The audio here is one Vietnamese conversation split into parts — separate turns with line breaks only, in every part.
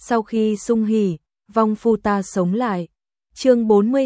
sau khi sung hỉ, vong phu ta sống lại. Chương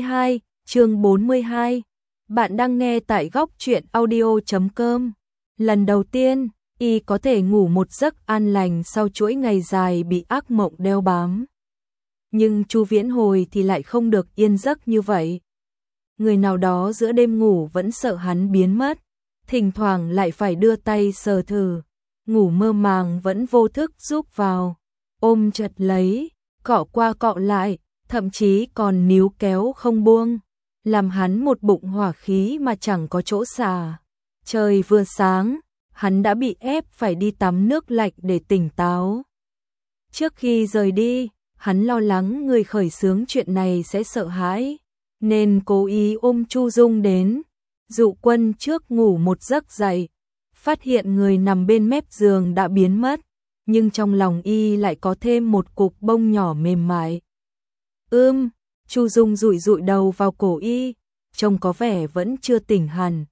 42. Bạn đang nghe tại góc truyện audio.com. Lần đầu tiên, y có thể ngủ một giấc an lành sau chuỗi ngày dài bị ác mộng đeo bám. Nhưng Chu Viễn Hồi thì lại không được yên giấc như vậy. Người nào đó giữa đêm ngủ vẫn sợ hắn biến mất, thỉnh thoảng lại phải đưa tay sờ thử, ngủ mơ màng vẫn vô thức giúp vào, ôm chặt lấy, cọ qua cọ lại, thậm chí còn níu kéo không buông, làm hắn một bụng hỏa khí mà chẳng có chỗ xả. Trời vừa sáng, hắn đã bị ép phải đi tắm nước lạnh để tỉnh táo. Trước khi rời đi, hắn lo lắng người khởi xướng chuyện này sẽ sợ hãi, nên cố ý ôm Chu Dung đến. Dụ Quân trước ngủ một giấc dậy, phát hiện người nằm bên mép giường đã biến mất, nhưng trong lòng y lại có thêm một cục bông nhỏ mềm mại. Chu Dung dụi dụi đầu vào cổ y, trông có vẻ vẫn chưa tỉnh hẳn.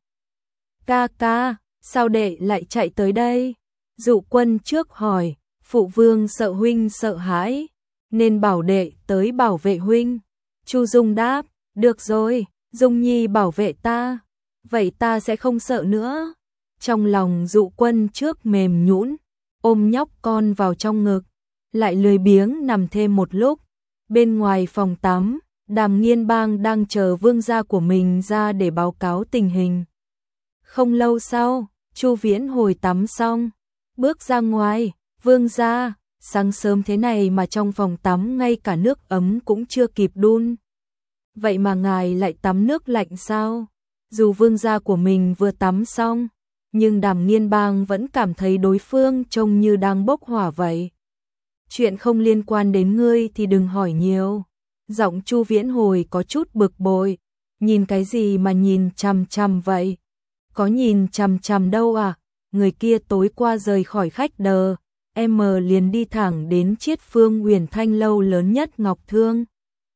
Ca ca, sao đệ lại chạy tới đây? Dụ Quân trước hỏi, phụ vương sợ huynh sợ hãi, nên bảo đệ tới bảo vệ huynh. Chu Dung đáp, được rồi, Dung Nhi bảo vệ ta, vậy ta sẽ không sợ nữa. Trong lòng Dụ Quân trước mềm nhũn, ôm nhóc con vào trong ngực, lại lười biếng nằm thêm một lúc. Bên ngoài phòng tắm, Đàm Nghiên Bang đang chờ vương gia của mình ra để báo cáo tình hình. Không lâu sau, Chu Viễn Hồi tắm xong, bước ra ngoài, vương gia, sáng sớm thế này mà trong phòng tắm ngay cả nước ấm cũng chưa kịp đun. Vậy mà ngài lại tắm nước lạnh sao? Dù vương gia của mình vừa tắm xong, nhưng Đàm Nghiên Bang vẫn cảm thấy đối phương trông như đang bốc hỏa vậy. Chuyện không liên quan đến ngươi thì đừng hỏi nhiều. Giọng Chu Viễn Hồi có chút bực bội. Nhìn cái gì mà nhìn chằm chằm vậy? Có nhìn chằm chằm đâu à? Người kia tối qua rời khỏi khách đờ, em liền đi thẳng đến Chiết Phương Uyển Thanh lâu lớn nhất Ngọc Thương.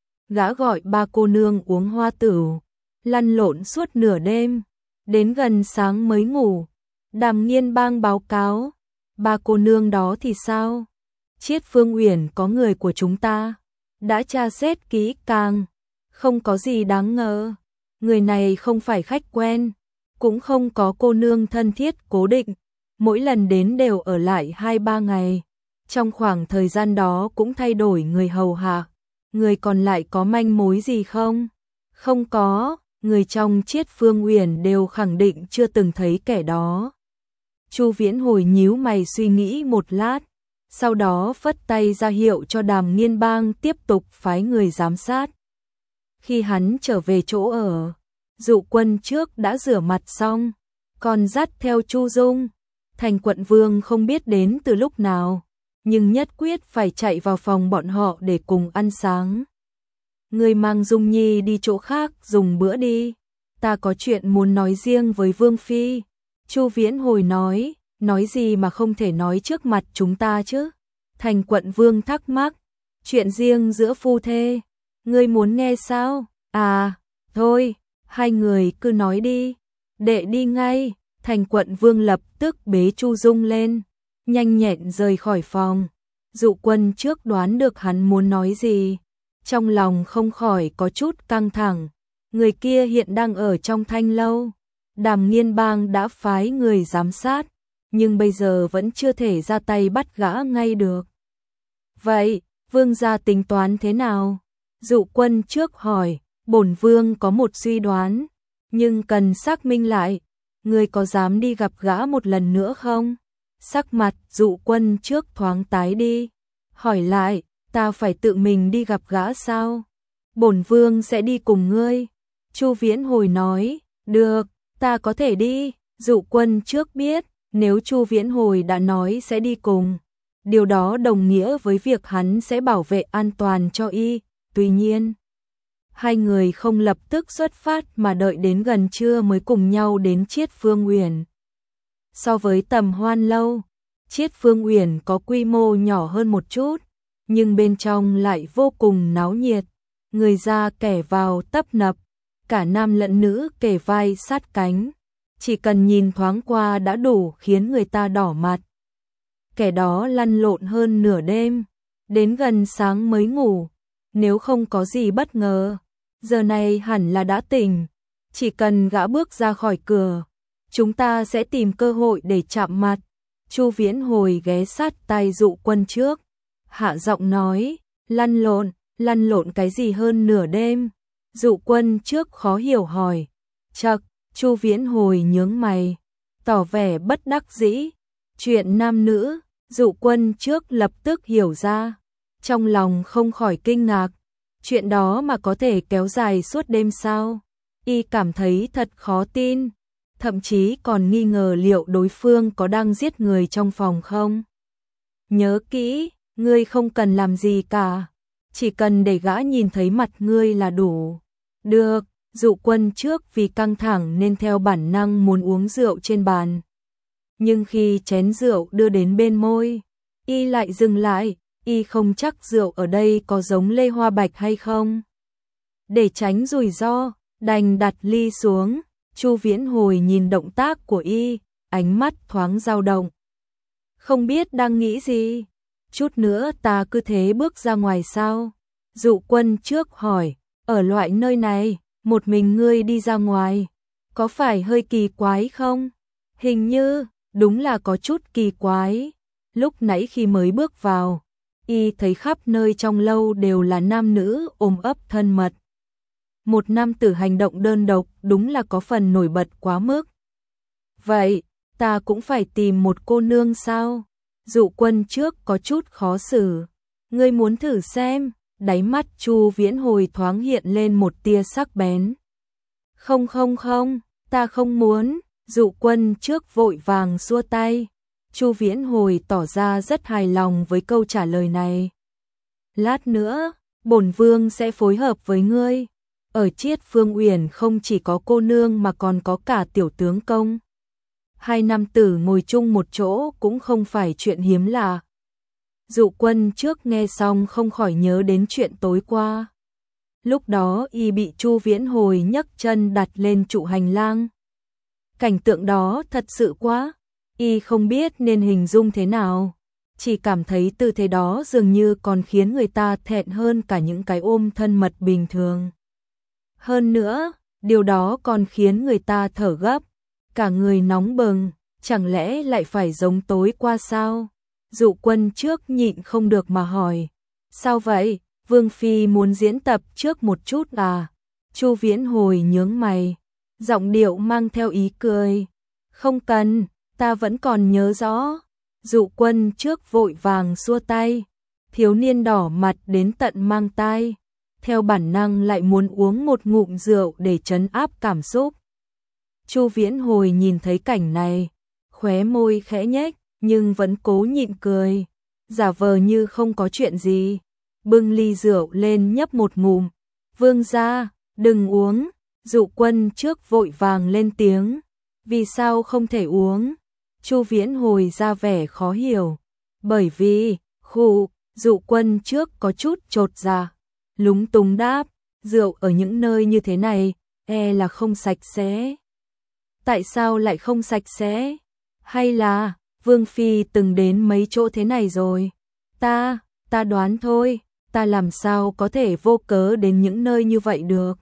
Gã gọi ba cô nương uống hoa tửu, lăn lộn suốt nửa đêm, đến gần sáng mới ngủ. Đàm Nghiên Bang báo cáo, ba cô nương đó thì sao? Chiết Phương Uyển có người của chúng ta, đã tra xét kỹ càng, không có gì đáng ngờ. Người này không phải khách quen, cũng không có cô nương thân thiết cố định, mỗi lần đến đều ở lại 2-3 ngày. Trong khoảng thời gian đó cũng thay đổi người hầu hạ. Người còn lại có manh mối gì không? Không có, người trong Chiết Phương Uyển đều khẳng định chưa từng thấy kẻ đó. Chu Viễn Hồi nhíu mày suy nghĩ một lát, sau đó phất tay ra hiệu cho Đàm Nghiên Bang tiếp tục phái người giám sát. Khi hắn trở về chỗ ở, Dụ Quân trước đã rửa mặt xong, còn dắt theo Chu Dung. Thành Quận Vương không biết đến từ lúc nào, nhưng nhất quyết phải chạy vào phòng bọn họ để cùng ăn sáng. Người mang Dung Nhi đi chỗ khác dùng bữa đi, ta có chuyện muốn nói riêng với Vương Phi. Chu Viễn Hồi nói gì mà không thể nói trước mặt chúng ta chứ? Thành Quận Vương thắc mắc, chuyện riêng giữa phu thê, ngươi muốn nghe sao? À, thôi, hai người cứ nói đi, đệ đi ngay. Thành Quận Vương lập tức bế Chu Dung lên, nhanh nhẹn rời khỏi phòng. Dụ Quân trước đoán được hắn muốn nói gì, trong lòng không khỏi có chút căng thẳng. Người kia hiện đang ở trong Thanh lâu, Đàm Nghiên Bang đã phái người giám sát, nhưng bây giờ vẫn chưa thể ra tay bắt gã ngay được. Vậy, vương gia tính toán thế nào? Dụ Quân trước hỏi, bổn vương có một suy đoán, nhưng cần xác minh lại. Ngươi có dám đi gặp gã một lần nữa không? Sắc mặt Dụ Quân trước thoáng tái đi, hỏi lại, ta phải tự mình đi gặp gã sao? Bổn vương sẽ đi cùng ngươi. Chu Viễn Hồi nói, được, ta có thể đi. Dụ Quân trước biết, nếu Chu Viễn Hồi đã nói sẽ đi cùng, điều đó đồng nghĩa với việc hắn sẽ bảo vệ an toàn cho y. Tuy nhiên, hai người không lập tức xuất phát mà đợi đến gần trưa mới cùng nhau đến Chiết Phương Uyển. So với Tầm Hoan lâu, Chiết Phương Uyển có quy mô nhỏ hơn một chút, nhưng bên trong lại vô cùng náo nhiệt, người ra kẻ vào tấp nập, cả nam lẫn nữ kề vai sát cánh, chỉ cần nhìn thoáng qua đã đủ khiến người ta đỏ mặt. Kẻ đó lăn lộn hơn nửa đêm, đến gần sáng mới ngủ, nếu không có gì bất ngờ, giờ này hẳn là đã tỉnh, chỉ cần gã bước ra khỏi cửa, chúng ta sẽ tìm cơ hội để chạm mặt. Chu Viễn Hồi ghé sát tai Dụ Quân trước, hạ giọng nói, lăn lộn cái gì hơn nửa đêm? Dụ Quân trước khó hiểu hỏi. Chậc, Chu Viễn Hồi nhướng mày, tỏ vẻ bất đắc dĩ. Chuyện nam nữ, Dụ Quân trước lập tức hiểu ra, trong lòng không khỏi kinh ngạc. Chuyện đó mà có thể kéo dài suốt đêm sao? Y cảm thấy thật khó tin, thậm chí còn nghi ngờ liệu đối phương có đang giết người trong phòng không. Nhớ kỹ, ngươi không cần làm gì cả, chỉ cần để gã nhìn thấy mặt ngươi là đủ. Được, Dụ Quân trước vì căng thẳng nên theo bản năng muốn uống rượu trên bàn. Nhưng khi chén rượu đưa đến bên môi, y lại dừng lại, y không chắc rượu ở đây có giống Lê Hoa Bạch hay không. Để tránh rủi ro, đành đặt ly xuống. Chu Viễn Hồi nhìn động tác của y, ánh mắt thoáng dao động. Không biết đang nghĩ gì, chút nữa ta cứ thế bước ra ngoài sao? Dụ Quân trước hỏi, ở loại nơi này, một mình ngươi đi ra ngoài, có phải hơi kỳ quái không? Hình như, đúng là có chút kỳ quái. Lúc nãy khi mới bước vào, y thấy khắp nơi trong lâu đều là nam nữ ôm ấp thân mật. Một nam tử hành động đơn độc đúng là có phần nổi bật quá mức. Vậy, ta cũng phải tìm một cô nương sao? Dụ Quân trước có chút khó xử. Ngươi muốn thử xem? Đáy mắt Chu Viễn Hồi thoáng hiện lên một tia sắc bén. Không, ta không muốn. Dụ Quân trước vội vàng xua tay. Chu Viễn Hồi tỏ ra rất hài lòng với câu trả lời này. Lát nữa, bổn vương sẽ phối hợp với ngươi. Ở Chiết Phương Uyển không chỉ có cô nương mà còn có cả tiểu tướng công. Hai nam tử ngồi chung một chỗ cũng không phải chuyện hiếm lạ. Dụ Quân trước nghe xong không khỏi nhớ đến chuyện tối qua. Lúc đó y bị Chu Viễn Hồi nhấc chân đặt lên trụ hành lang. Cảnh tượng đó thật sự quá, y không biết nên hình dung thế nào. Chỉ cảm thấy tư thế đó dường như còn khiến người ta thẹn hơn cả những cái ôm thân mật bình thường. Hơn nữa, điều đó còn khiến người ta thở gấp, cả người nóng bừng, chẳng lẽ lại phải giống tối qua sao? Dụ Quân trước nhịn không được mà hỏi, sao vậy, Vương Phi muốn diễn tập trước một chút à? Chu Viễn Hồi nhướng mày, giọng điệu mang theo ý cười, không cần, ta vẫn còn nhớ rõ. Dụ Quân trước vội vàng xua tay, thiếu niên đỏ mặt đến tận mang tai, theo bản năng lại muốn uống một ngụm rượu để trấn áp cảm xúc. Chu Viễn Hồi nhìn thấy cảnh này, khóe môi khẽ nhếch, nhưng vẫn cố nhịn cười, giả vờ như không có chuyện gì, bưng ly rượu lên nhấp một ngụm. Vương gia, đừng uống. Dụ Quân trước vội vàng lên tiếng, vì sao không thể uống? Chu Viễn Hồi ra vẻ khó hiểu, bởi vì, Dụ Quân trước có chút chột dạ, lúng túng đáp, rượu ở những nơi như thế này, là không sạch sẽ. Tại sao lại không sạch sẽ? Hay là, Vương Phi từng đến mấy chỗ thế này rồi? Ta đoán thôi, ta làm sao có thể vô cớ đến những nơi như vậy được?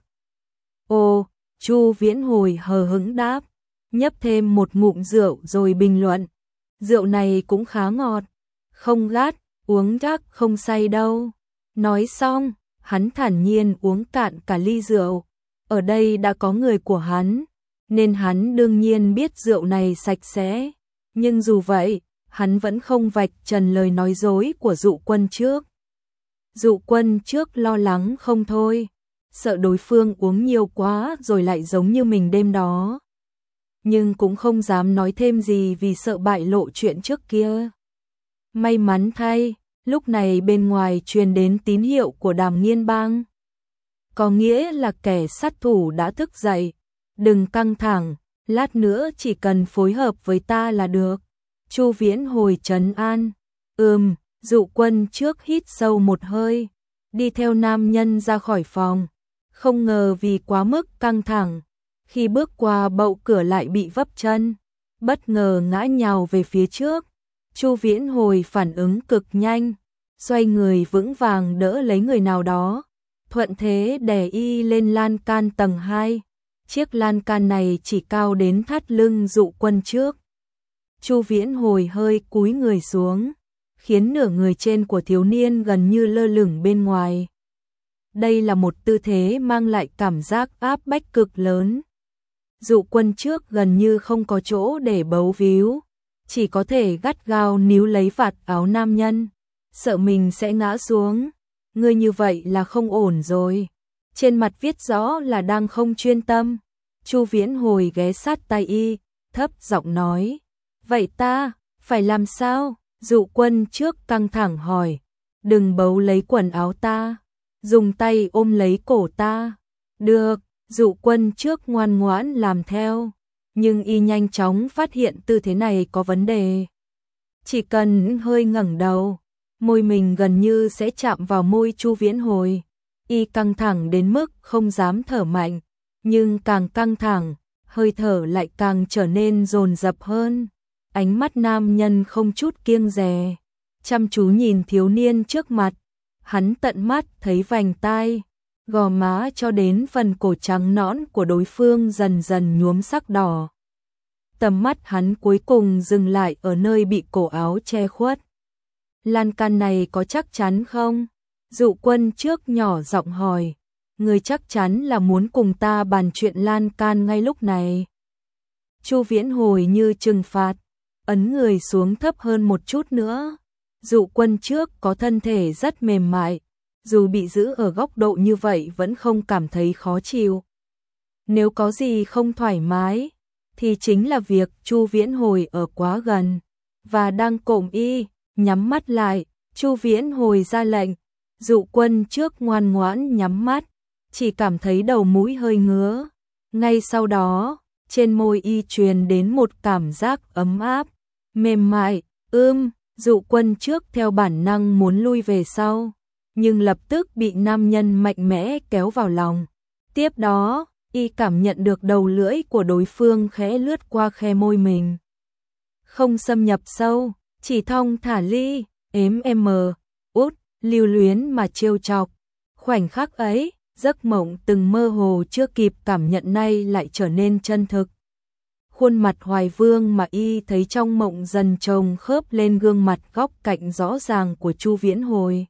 Ồ, Chu Viễn Hồi hờ hững đáp, nhấp thêm một ngụm rượu rồi bình luận, rượu này cũng khá ngọt, không gắt, uống chắc không say đâu. Nói xong, hắn thản nhiên uống cạn cả ly rượu. Ở đây đã có người của hắn, nên hắn đương nhiên biết rượu này sạch sẽ. Nhưng dù vậy, hắn vẫn không vạch trần lời nói dối của Dụ Quân trước. Dụ Quân trước lo lắng không thôi, sợ đối phương uống nhiều quá rồi lại giống như mình đêm đó. Nhưng cũng không dám nói thêm gì vì sợ bại lộ chuyện trước kia. May mắn thay, lúc này bên ngoài truyền đến tín hiệu của Đàm Nghiên Bang. Có nghĩa là kẻ sát thủ đã thức dậy. Đừng căng thẳng, lát nữa chỉ cần phối hợp với ta là được. Chu Viễn Hồi trấn an. Dụ Quân trước hít sâu một hơi, đi theo nam nhân ra khỏi phòng. Không ngờ vì quá mức căng thẳng, khi bước qua bậu cửa lại bị vấp chân, bất ngờ ngã nhào về phía trước. Chu Viễn Hồi phản ứng cực nhanh, xoay người vững vàng đỡ lấy người nào đó, thuận thế đè y lên lan can tầng 2. Chiếc lan can này chỉ cao đến thắt lưng Dụ Quân trước. Chu Viễn Hồi hơi cúi người xuống, khiến nửa người trên của thiếu niên gần như lơ lửng bên ngoài. Đây là một tư thế mang lại cảm giác áp bách cực lớn. Dụ Quân trước gần như không có chỗ để bấu víu, chỉ có thể gắt gao níu lấy vạt áo nam nhân, sợ mình sẽ ngã xuống. Ngươi như vậy là không ổn rồi. Trên mặt viết rõ là đang không chuyên tâm. Chu Viễn Hồi ghé sát tai y, thấp giọng nói. Vậy ta, phải làm sao? Dụ Quân trước căng thẳng hỏi. Đừng bấu lấy quần áo ta, dùng tay ôm lấy cổ ta. Được, Dụ Quân trước ngoan ngoãn làm theo. Nhưng y nhanh chóng phát hiện tư thế này có vấn đề. Chỉ cần hơi ngẩng đầu, môi mình gần như sẽ chạm vào môi Chu Viễn Hồi. Y căng thẳng đến mức không dám thở mạnh, nhưng càng căng thẳng, hơi thở lại càng trở nên dồn dập hơn. Ánh mắt nam nhân không chút kiêng dè, chăm chú nhìn thiếu niên trước mặt. Hắn tận mắt thấy vành tai, gò má cho đến phần cổ trắng nõn của đối phương dần dần nhuốm sắc đỏ. Tầm mắt hắn cuối cùng dừng lại ở nơi bị cổ áo che khuất. Lan can này có chắc chắn không? Dụ Quân trước nhỏ giọng hỏi. Người chắc chắn là muốn cùng ta bàn chuyện lan can ngay lúc này. Chu Viễn Hồi như trừng phạt, ấn người xuống thấp hơn một chút nữa. Dụ Quân trước có thân thể rất mềm mại, dù bị giữ ở góc độ như vậy vẫn không cảm thấy khó chịu. Nếu có gì không thoải mái, thì chính là việc Chu Viễn Hồi ở quá gần, và đang cộm y, nhắm mắt lại. Chu Viễn Hồi ra lệnh, Dụ Quân trước ngoan ngoãn nhắm mắt, chỉ cảm thấy đầu mũi hơi ngứa. Ngay sau đó, trên môi y truyền đến một cảm giác ấm áp, mềm mại. Dụ Quân trước theo bản năng muốn lui về sau, nhưng lập tức bị nam nhân mạnh mẽ kéo vào lòng. Tiếp đó, y cảm nhận được đầu lưỡi của đối phương khẽ lướt qua khe môi mình. Không xâm nhập sâu, chỉ thong thả ly, lưu luyến mà trêu chọc. Khoảnh khắc ấy, giấc mộng từng mơ hồ chưa kịp cảm nhận nay lại trở nên chân thực. Khuôn mặt Hoài Vương mà y thấy trong mộng dần chồng khớp lên gương mặt góc cạnh rõ ràng của Chu Viễn Hồi.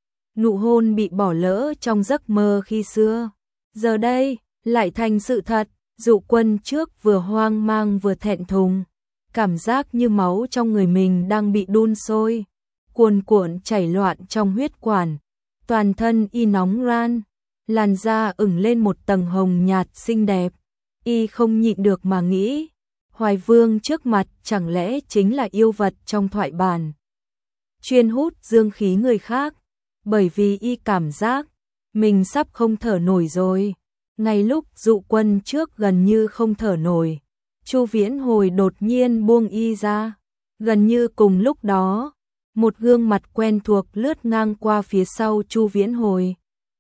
Nụ hôn bị bỏ lỡ trong giấc mơ khi xưa, giờ đây lại thành sự thật. Dụ Quân trước vừa hoang mang vừa thẹn thùng, cảm giác như máu trong người mình đang bị đun sôi, cuồn cuộn chảy loạn trong huyết quản. Toàn thân y nóng ran, làn da ửng lên một tầng hồng nhạt xinh đẹp. Y không nhịn được mà nghĩ, Hoài Vương trước mặt chẳng lẽ chính là yêu vật trong thoại bản, chuyên hút dương khí người khác. Bởi vì y cảm giác mình sắp không thở nổi rồi. Ngay lúc Dụ Quân trước gần như không thở nổi, Chu Viễn Hồi đột nhiên buông y ra. Gần như cùng lúc đó, một gương mặt quen thuộc lướt ngang qua phía sau Chu Viễn Hồi.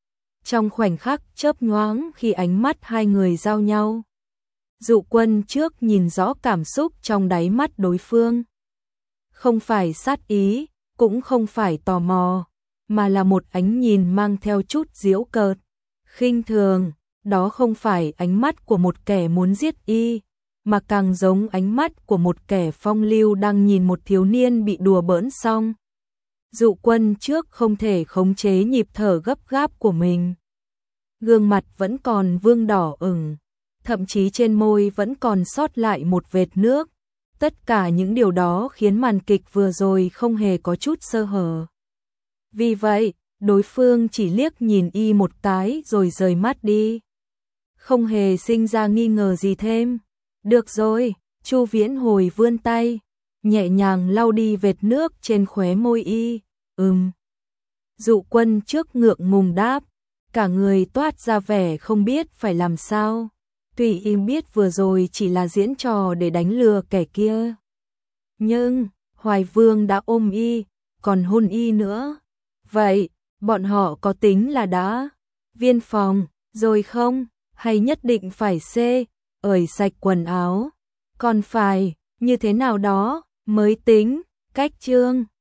Trong khoảnh khắc chớp nhoáng khi ánh mắt hai người giao nhau, Dụ Quân trước nhìn rõ cảm xúc trong đáy mắt đối phương. Không phải sát ý, cũng không phải tò mò, mà là một ánh nhìn mang theo chút giễu cợt, khinh thường. Đó không phải ánh mắt của một kẻ muốn giết y, mà càng giống ánh mắt của một kẻ phong lưu đang nhìn một thiếu niên bị đùa bỡn xong. Dụ Quân trước không thể khống chế nhịp thở gấp gáp của mình. Gương mặt vẫn còn vương đỏ ửng, thậm chí trên môi vẫn còn sót lại một vệt nước. Tất cả những điều đó khiến màn kịch vừa rồi không hề có chút sơ hở. Vì vậy, đối phương chỉ liếc nhìn y một cái rồi rời mắt đi, không hề sinh ra nghi ngờ gì thêm. Được rồi, Chu Viễn Hồi vươn tay, nhẹ nhàng lau đi vệt nước trên khóe môi y. Dụ Quân trước ngượng ngùng đáp, cả người toát ra vẻ không biết phải làm sao. Tuy y biết vừa rồi chỉ là diễn trò để đánh lừa kẻ kia, nhưng Hoài Vương đã ôm y, còn hôn y nữa. Vậy, bọn họ có tính là đã viên phòng rồi không? Hay nhất định phải ởi sạch quần áo, còn phải như thế nào đó mới tính? Cách chương